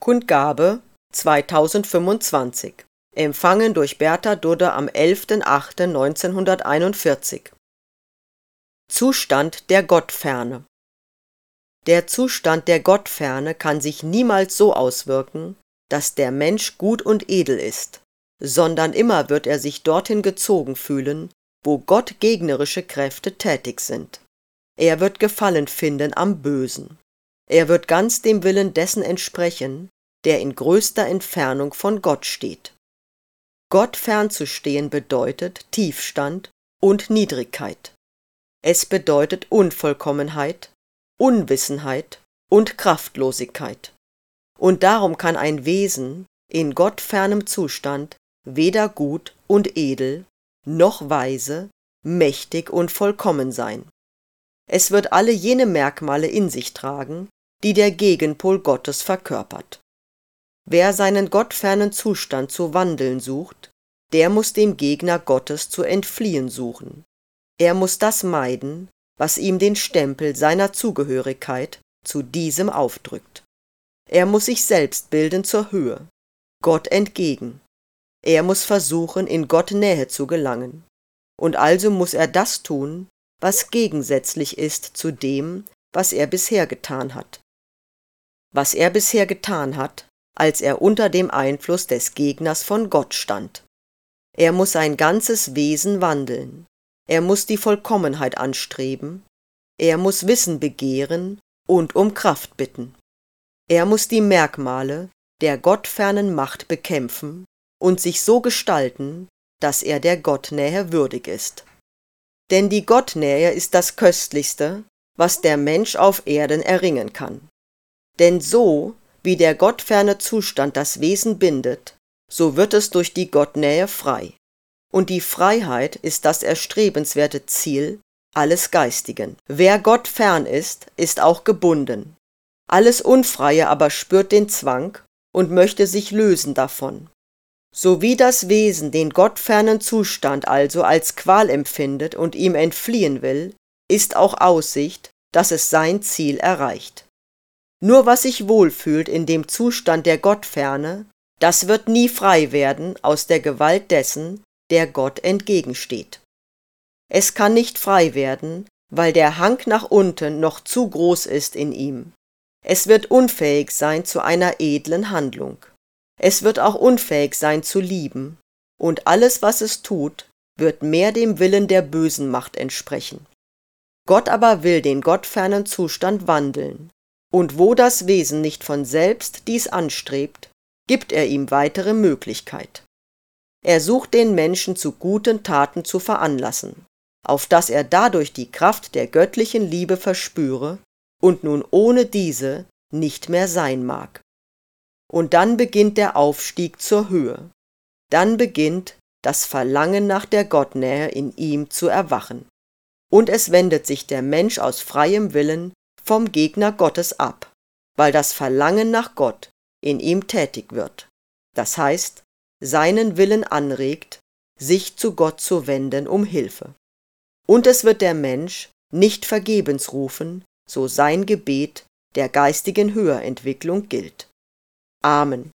Kundgabe 2025. Empfangen durch Bertha Dudde am 11.08.1941. Zustand der Gottferne. Der Zustand der Gottferne kann sich niemals so auswirken, dass der Mensch gut und edel ist, sondern immer wird er sich dorthin gezogen fühlen, wo gottgegnerische Kräfte tätig sind. Er wird Gefallen finden am Bösen. Er wird ganz dem Willen dessen entsprechen, der in größter Entfernung von Gott steht. Gott fernzustehen bedeutet Tiefstand und Niedrigkeit. Es bedeutet Unvollkommenheit, Unwissenheit und Kraftlosigkeit. Und darum kann ein Wesen in gottfernem Zustand weder gut und edel, noch weise, mächtig und vollkommen sein. Es wird alle jene Merkmale in sich tragen, die der Gegenpol Gottes verkörpert. Wer seinen gottfernen Zustand zu wandeln sucht, der muss dem Gegner Gottes zu entfliehen suchen. Er muss das meiden, was ihm den Stempel seiner Zugehörigkeit zu diesem aufdrückt. Er muss sich selbst bilden zur Höhe, Gott entgegen. Er muss versuchen, in Gott Nähe zu gelangen. Und also muss er das tun, was gegensätzlich ist zu dem, was er bisher getan hat. Was er bisher getan hat, als er unter dem Einfluss des Gegners von Gott stand. Er muss sein ganzes Wesen wandeln. Er muss die Vollkommenheit anstreben. Er muss Wissen begehren und um Kraft bitten. Er muss die Merkmale der gottfernen Macht bekämpfen und sich so gestalten, dass er der Gottnähe würdig ist. Denn die Gottnähe ist das Köstlichste, was der Mensch auf Erden erringen kann. Denn so, wie der gottferne Zustand das Wesen bindet, so wird es durch die Gottnähe frei. Und die Freiheit ist das erstrebenswerte Ziel alles Geistigen. Wer Gott fern ist, ist auch gebunden. Alles Unfreie aber spürt den Zwang und möchte sich lösen davon. So wie das Wesen den gottfernen Zustand also als Qual empfindet und ihm entfliehen will, ist auch Aussicht, dass es sein Ziel erreicht. Nur was sich wohlfühlt in dem Zustand der Gottferne, das wird nie frei werden aus der Gewalt dessen, der Gott entgegensteht. Es kann nicht frei werden, weil der Hang nach unten noch zu groß ist in ihm. Es wird unfähig sein zu einer edlen Handlung. Es wird auch unfähig sein zu lieben, und alles, was es tut, wird mehr dem Willen der bösen Macht entsprechen. Gott aber will den gottfernen Zustand wandeln, und wo das Wesen nicht von selbst dies anstrebt, gibt er ihm weitere Möglichkeit. Er sucht den Menschen zu guten Taten zu veranlassen, auf dass er dadurch die Kraft der göttlichen Liebe verspüre und nun ohne diese nicht mehr sein mag. Und dann beginnt der Aufstieg zur Höhe. Dann beginnt das Verlangen nach der Gottnähe in ihm zu erwachen. Und es wendet sich der Mensch aus freiem Willen vom Gegner Gottes ab, weil das Verlangen nach Gott in ihm tätig wird. Das heißt, seinen Willen anregt, sich zu Gott zu wenden um Hilfe. Und es wird der Mensch nicht vergebens rufen, so sein Gebet der geistigen Höherentwicklung gilt. Amen.